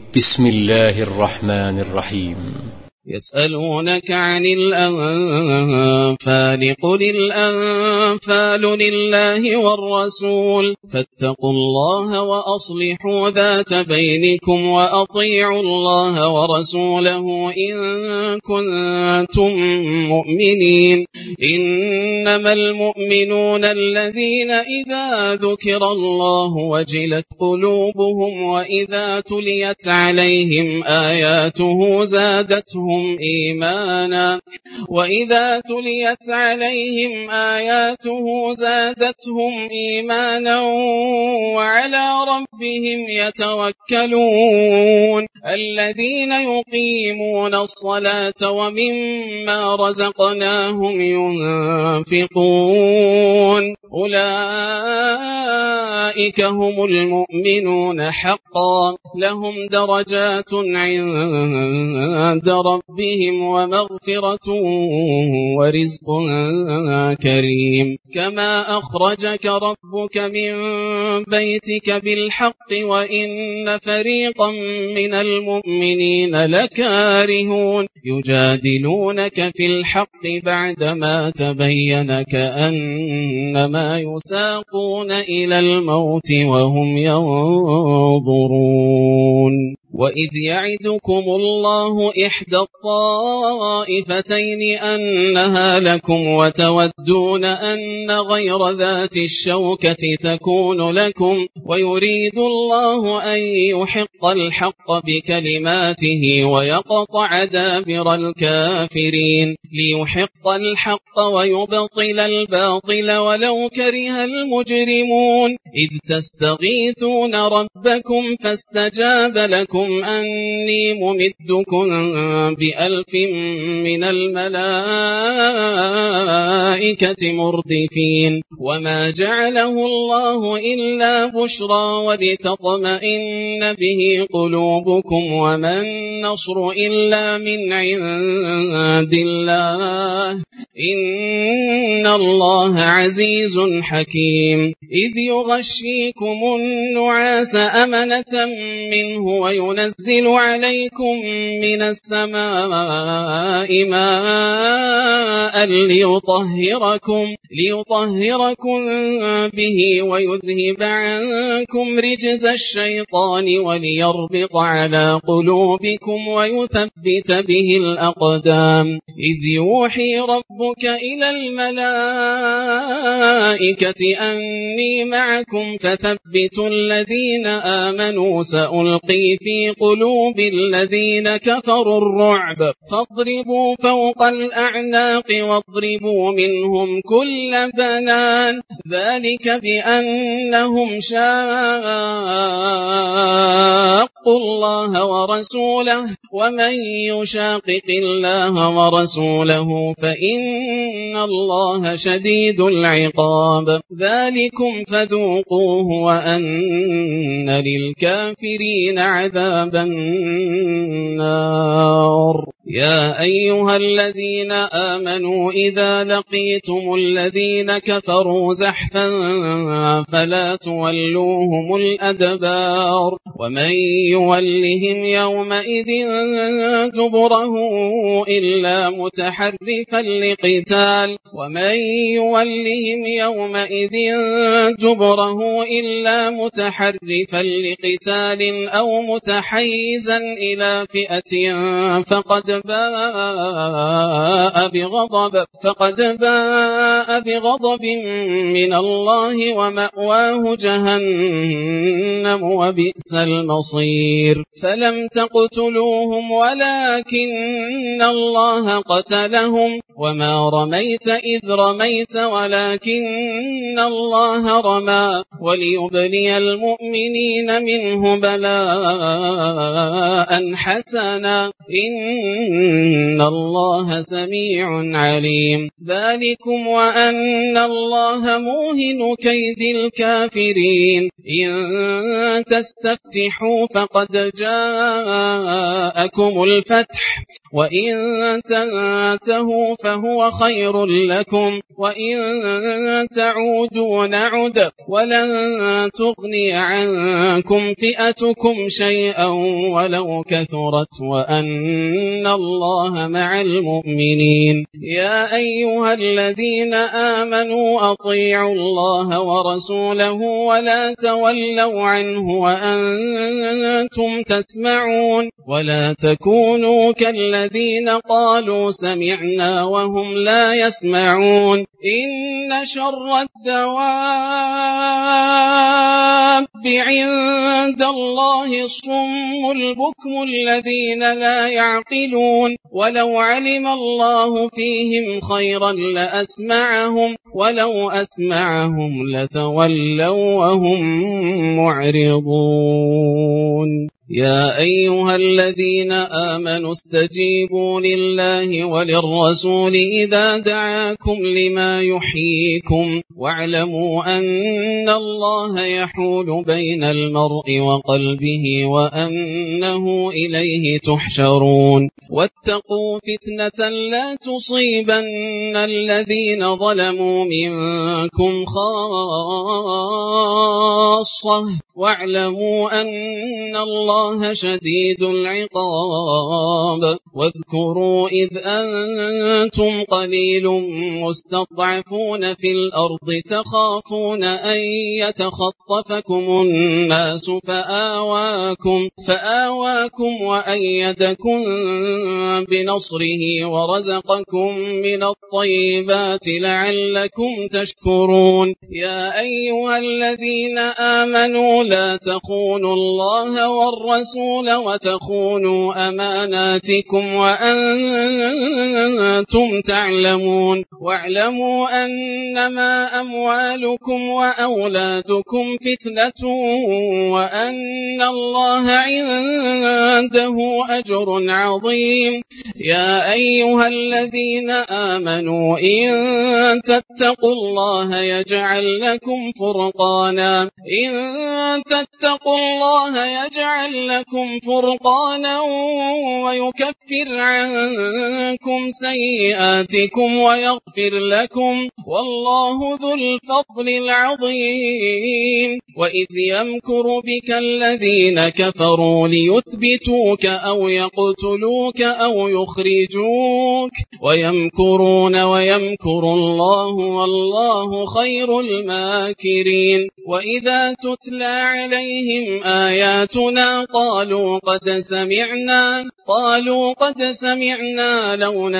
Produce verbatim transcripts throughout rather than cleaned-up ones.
بسم الله الرحمن الرحيم. يسألونك عن الأنفال قل الأنفال لله والرسول فاتقوا الله وأصلحوا ذات بينكم وأطيعوا الله ورسوله إن كنتم مؤمنين. إنما المؤمنون الذين إذا ذكر الله وجلت قلوبهم وإذا تليت عليهم آياته زادتهم إيمانا وإذا تليت عليهم آياته زادتهم إيمانا وعلى ربهم يتوكلون. الذين يقيمون الصلاة ومما رزقناهم ينفقون أولئك هم المؤمنون حقا لهم درجات عند ربهم ومغفرة ورزق كريم. كما أخرجك ربك من بيتك بالحق وإن فريقا من المؤمنين لكارهون يجادلونك في الحق بعدما تبين كأنما يساقون إلى الموت وهم ينظرون. وإذ يعدكم الله إحدى الطائفتين أنها لكم وتودون أن غير ذات الشوكة تكون لكم ويريد الله أن يحق الحق بكلماته ويقطع دابر الكافرين ليحق الحق ويبطل الباطل ولو كره المجرمون. إذ تستغيثون ربكم فاستجاب لكم أني ممدكم بألف من الملائكة مردفين. وما جعله الله إلا بشرى ولتطمئن به قلوبكم وما النصر إلا من عند الله إن الله عزيز حكيم. إذ يغشيكم النعاس أمنة منه وينزل عليكم من السماء ماء ليطهركم, ليطهركم به ويذهب عنكم رجز الشيطان وليربط على قلوبكم ويثبت به الأقدام. إذ يوحي ربك إلى الملائكة أني معكم فثبتوا الذين آمنوا سألقي في قلوب الذين كفروا الرعب فاضربوا فوق الأعناق واضربوا منهم كل بنان ذلك بأنهم شاقوا الله ورسوله ومن يشاقق الله ورسوله فإن الله شديد العقاب. ذلكم فذوقوه وأن للكافرين عذاب النار. يا أيها الذين آمنوا إذا لقيتم الذين كفروا زحفا فلا تولوهم الأدبار ومن يولهم يومئذ دبره إلا متحرفا لقتال ومن يولهم يومئذ دبره إلا متحرفا لقتال أو متحيزا إلى فئة فقد باء بغضب فقد باء بغضب من الله ومأواه جهنم وبئس المصير. فلم تقتلوهم ولكن الله قتلهم وما رميت إذ رميت ولكن الله رمى وليبلي المؤمنين منه بلاء حسنا إن الله سميع عليم ذلكم وأن الله موهن كيد الكافرين إن تستفتحوا فقد جاءكم الفتح وإن تنتهوا فهو خير لكم وإن تعودوا نعد ولن تغني عنكم فئتكم شيئا ولو كثرت وأن الله مع المؤمنين يا أيها الذين آمنوا أطيعوا الله ورسوله ولا تولوا عنه وأنتم تسمعون ولا تكونوا كالذين قالوا سمعنا وهم لا يسمعون إن شر الدواب عند الله الصم البكم الذين لا يعقلون ولو علم الله فيهم خيرا لأسمعهم ولو أسمعهم لتولوا وهم معرضون يا أيها الذين آمنوا استجيبوا لله وللرسول إذا دعاكم لما يحييكم واعلموا أن الله يحول بين المرء وقلبه وأنه إليه تحشرون واتقوا فتنة لا تصيبن الذين ظلموا منكم خاصة واعلموا أن الله شديد العقاب واذكروا إذ أنتم قليل مستضعفون في الأرض تخافون أن يتخطفكم الناس فآواكم, فآواكم وأيدكم بنصره ورزقكم من الطيبات لعلكم تشكرون يا أيها الذين آمنوا لا تخونوا الله والرسول وتخونوا أماناتكم وأنتم تعلمون واعلموا أنما أموالكم وأولادكم فتنة وأن الله عنده أجر عظيم يا أيها الذين آمنوا إن تتقوا الله يجعل لكم فرقانا إن تتقوا الله يجعل لكم فرقانا ويكفر عنكم سيئاتكم ويغفر لكم والله ذو الفضل العظيم وإذ يمكر بك الذين كفروا ليثبتوك أو يقتلوك أو يخرجوك ويمكرون ويمكر الله والله خير الماكرين وإذا تتلى عليهم آياتنا قالوا قد سمعنا قالوا قد سمعنا لو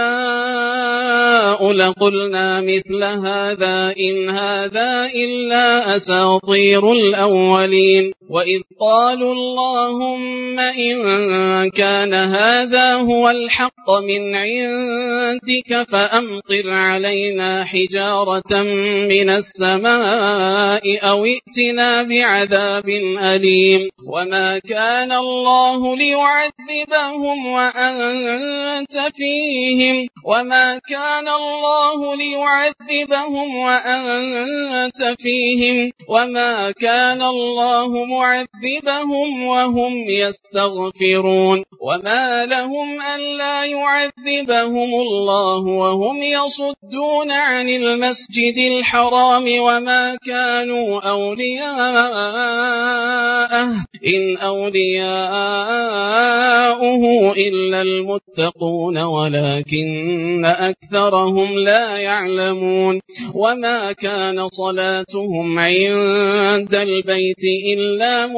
نشاء لقلنا مثل هذا إن هذا إلا أساطير الأولين وإذ قالوا اللهم إن كان هذا هو الحق من عندك فأمطر علينا حجارة من السماء أو ائتنا بعذاب أليم وما كان الله ليعذبهم وأنت فيهم وما كان الله ليعذبهم وأنت فيهم وما كان الله معذبهم وهم يستغفرون وما لهم ألا يعذبهم الله وهم يصدون عن المسجد الحرام وما كانوا أولياءه إن أولياؤه إلا المتقون ولكن أكثرهم لا يعلمون وما كان صلاتهم عند البيت إلا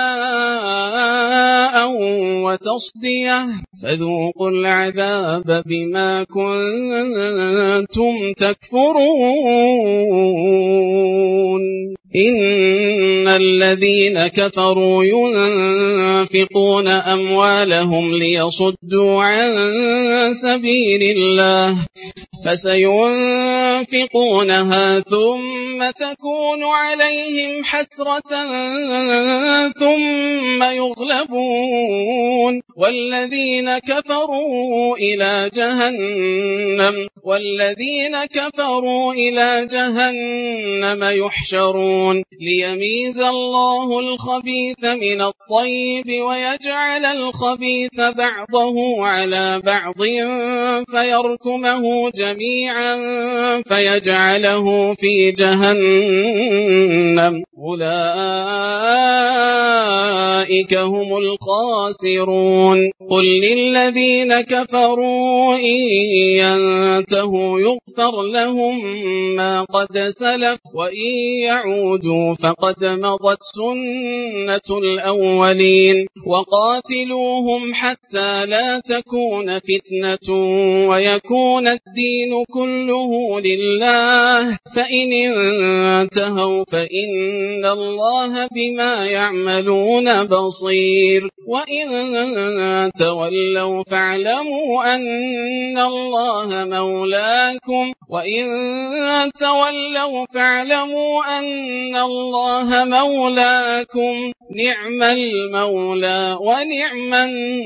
مكاء وتصدية فذوقوا العذاب بما كنتم تكفرون إن الذين كفروا ينفقون أموالهم ليصدوا عن سبيل الله فسينفقونها ثم تكون عليهم حسرة ثم يغلبون والذين كفروا إلى جهنم والذين كفروا إلى جهنم يحشرون ليميز الله الخبيث من الطيب ويجعل الخبيث بعضه على بعض فيركمه جميعا فيجعله في جهنم أولئك هم الخاسرون قل للذين كفروا إن ينتهوا يغفر لهم ما قد سلف وإن يعودوا فقد مضت سنة الأولين وقاتلوهم حتى لا تكون فتنة ويكون الدين كله لله فإن انتهوا فإن الله بما يعملون بصير وإن تولوا فاعلموا أن الله مولاكم وإن تولوا فاعلموا أن الله مولاكم نعم المولى ونعم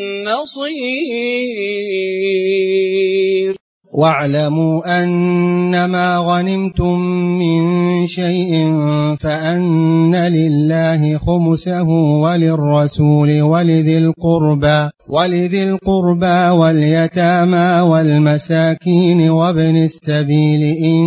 النصير واعلموا أنما غنمتم من شيء فأن لله خمسه وللرسول ولذي القربى ولذي القربى واليتامى والمساكين وابن السبيل إن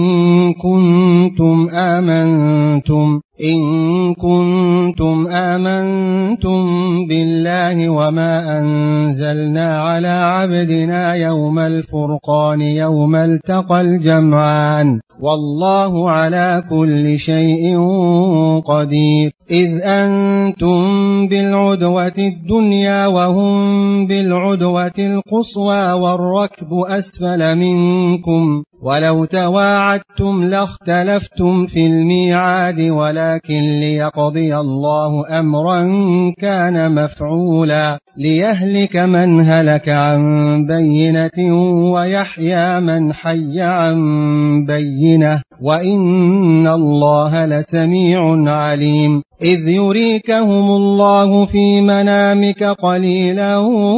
كنتم آمنتم إن كنتم آمنتم بالله وما أنزلنا على عبدنا يوم الفرقان يوم التقى الجمعان والله على كل شيء قدير إذ أنتم بالعدوة الدنيا وهم بالعدوة القصوى والركب أسفل منكم ولو تواعدتم لاختلفتم في الميعاد ولكن ليقضي الله أمرا كان مفعولا ليهلك من هلك عن بينة ويحيى من حي عن بينة وإن الله لسميع عليم إذ يريكهم الله في منامك قليلا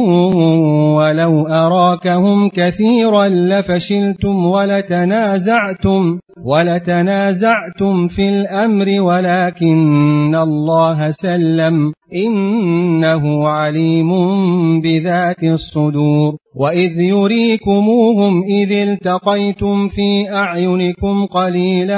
ولو أراكهم كثيرا لفشلتم ولتنازعتم ولتنازعتم في الأمر ولكن الله سلم إنه عليم بذات الصدور وإذ يريكموهم إذ التقيتم في أعينكم قليلا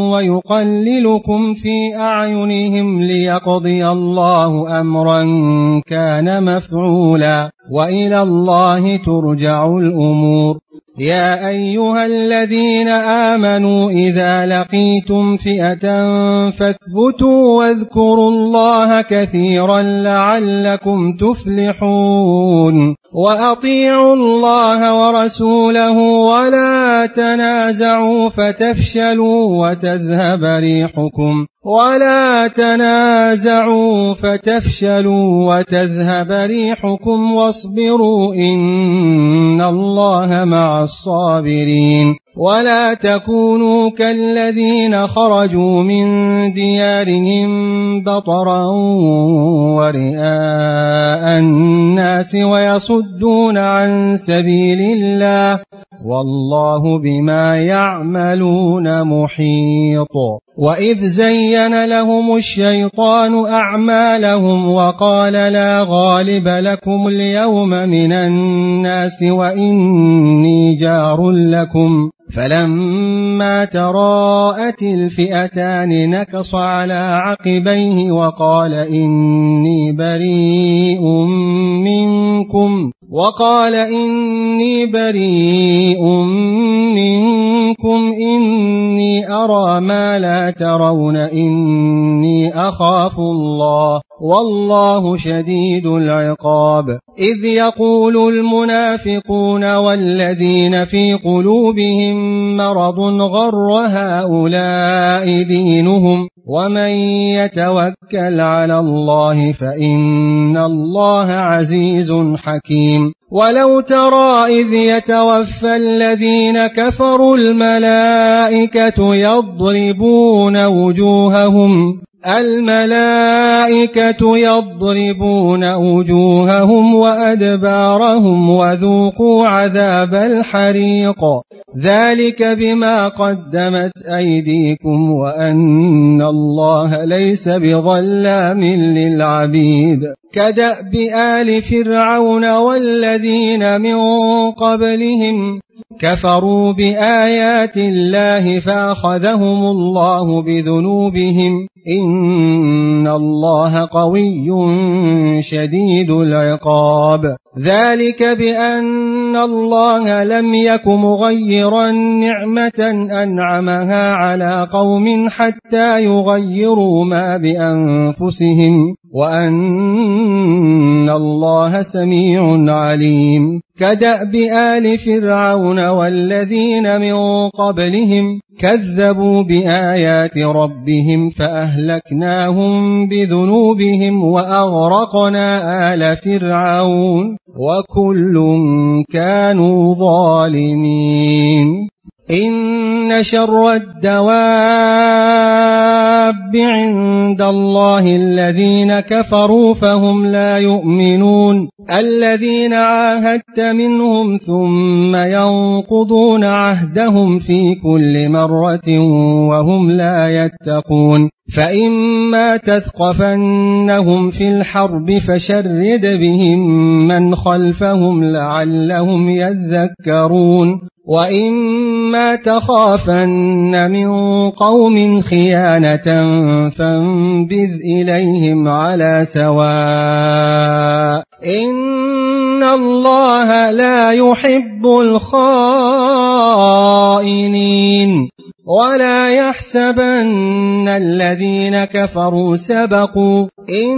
ويقللكم في أعينهم ليقضي الله أمرا كان مفعولا وإلى الله ترجع الأمور يا أيها الذين آمنوا إذا لقيتم فئة فاثبتوا واذكروا الله كثيرا لعلكم تفلحون وأطيعوا الله ورسوله ولا تنازعوا فتفشلوا وتذهب ريحكم ولا تنازعوا فتفشلوا وتذهب ريحكم واصبروا إن الله مع الصابرين ولا تكونوا كالذين خرجوا من ديارهم بطرا ورئاء الناس ويصدون عن سبيل الله والله بما يعملون محيط وإذ زين لهم الشيطان أعمالهم وقال لا غالب لكم اليوم من الناس وإني جار لكم فلما تراءت الفئتان نكص على عقبيه وقال إني بريء منكم وقال إني بريء منكم إني أرى ما لا ترون إني أخاف الله والله شديد العقاب إذ يقول المنافقون والذين في قلوبهم مرض غر هؤلاء دينهم ومن يتوكل على الله فإن الله عزيز حكيم ولو ترى إذ يتوفى الذين كفروا الملائكة يضربون وجوههم الملائكة يضربون وجوههم وأدبارهم وذوقوا عذاب الحريق ذلك بما قدمت أيديكم وأن الله ليس بظلام للعبيد كدأب آل فرعون والذين من قبلهم كفروا بآيات الله فأخذهم الله بذنوبهم إن الله قوي شديد العقاب ذلك بأن الله لم يك مغيرا نعمة أنعمها على قوم حتى يغيروا ما بأنفسهم وأن الله سميع عليم كدأب آل فرعون والذين من قبلهم كذبوا بآيات ربهم فأهلكناهم بذنوبهم وأغرقنا آل فرعون وكل كانوا ظالمين إن شر الدواب عند الله الذين كفروا فهم لا يؤمنون الذين عاهدت منهم ثم ينقضون عهدهم في كل مرة وهم لا يتقون فإما تثقفنهم في الحرب فشرد بهم من خلفهم لعلهم يذكرون وإما تخافن من قوم خيانة فانبذ إليهم على سواء إن الله لا يحب الخائنين ولا يحسبن الذين كفروا سبقوا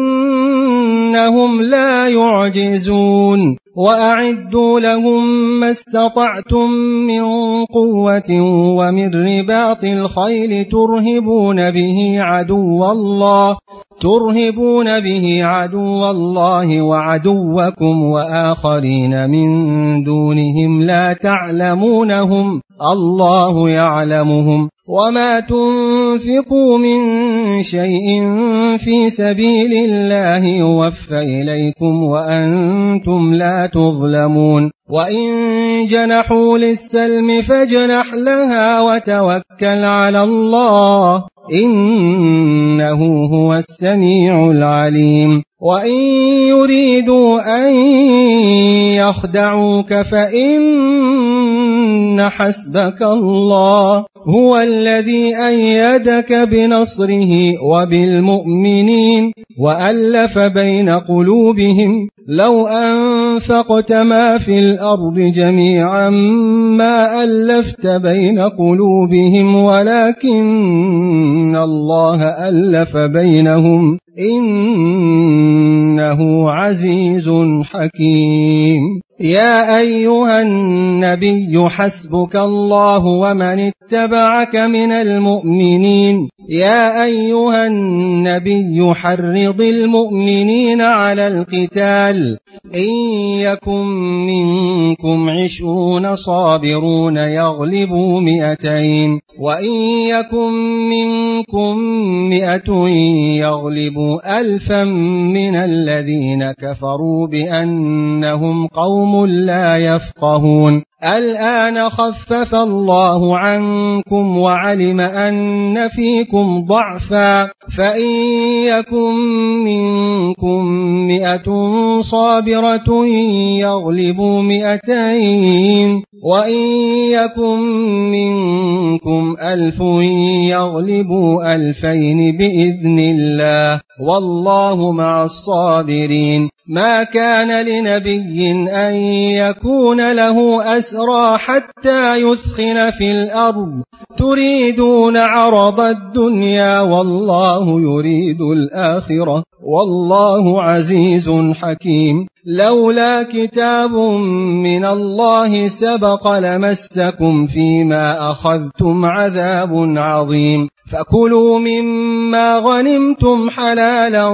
إنهم لا يعجزون وأعدوا لهم ما استطعتم من قوة ومن رباط الخيل ترهبون به عدو الله ترهبون به عدو الله وعدوكم وآخرين من دونهم لا تعلمونهم الله يعلمهم وما تنفقوا من شيء في سبيل الله يوفى إليكم وأنتم لا تظلمون وإن جنحوا للسلم فاجنح لها وتوكل على الله إنه هو السميع العليم وإن يريدوا أن يخدعوك فإن حسبك الله هو الذي أيدك بنصره وبالمؤمنين وألف بين قلوبهم لو أنفقت ما في الأرض جميعا ما ألفت بين قلوبهم ولكن الله ألف بينهم إنه عزيز حكيم يا أيها النبي حسبك الله ومن اتبعك من المؤمنين يا أيها النبي حرض المؤمنين على القتال إن يكن منكم عشرون صابرون يغلبوا مئتين وإن يكن منكم مئة يغلبوا ألفا من الذين كفروا بأنهم قوم لا يفقهون الآن خفف الله عنكم وعلم أن فيكم ضعفا فإن يكن منكم مئة صابرة يغلبوا مئتين وإن يكن منكم ألف يغلبوا ألفين بإذن الله والله مع الصابرين ما كان لنبي أن يكون له أسرى حتى يثخن في الأرض تريدون عرض الدنيا والله يريد الآخرة والله عزيز حكيم لولا كتاب من الله سبق لمسكم فيما أخذتم عذاب عظيم فكلوا مما غنمتم حلالا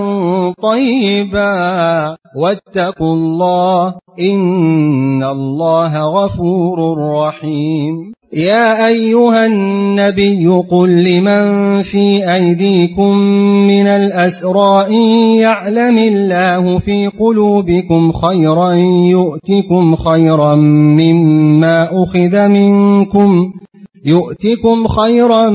طيبا واتقوا الله إن الله غفور رحيم. يا أيها النبي قل لمن في أيديكم من الأسرى إن يعلم الله في قلوبكم خيرا يؤتكم خيرا مما أخذ منكم يؤتكم خيرا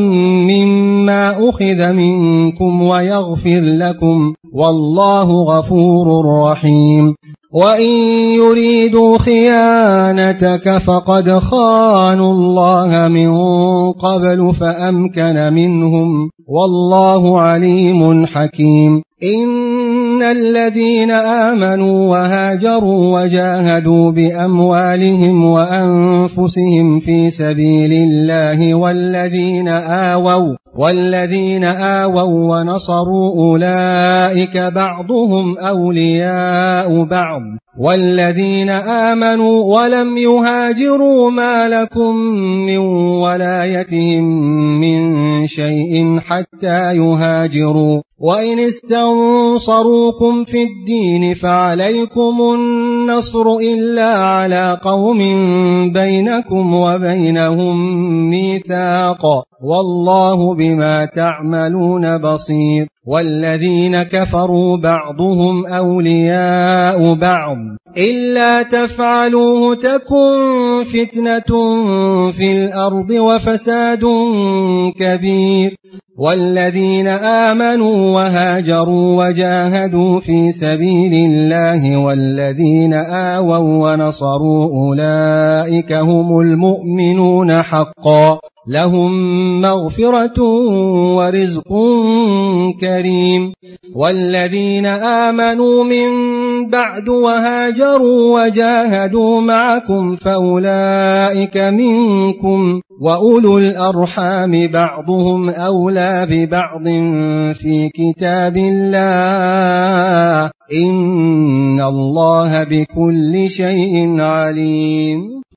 مما أخذ منكم ويغفر لكم والله غفور رحيم. وإن يريدوا خيانتك فقد خانوا الله من قبل فأمكن منهم والله عليم حكيم. إن الذين آمنوا وهاجروا وجاهدوا بأموالهم وأنفسهم في سبيل الله والذين آووا والذين آووا ونصروا أولئك بعضهم أولياء بعض والذين آمنوا ولم يهاجروا ما لكم من ولايتهم من شيء حتى يهاجروا وإن استنصروكم في الدين فعليكم النصر إلا على قوم بينكم وبينهم ميثاق والله بما تعملون بصير. والذين كفروا بعضهم أولياء بعض إلا تفعلوه تكن فتنة في الأرض وفساد كبير. والذين آمنوا وهاجروا وجاهدوا في سبيل الله والذين آووا ونصروا أولئك هم المؤمنون حقا لهم مغفرة ورزق كريم. والذين آمنوا من بعد وهاجروا وجاهدوا معكم فأولئك منكم وأولو الأرحام بعضهم أولى ببعض في كتاب الله إن الله بكل شيء عليم.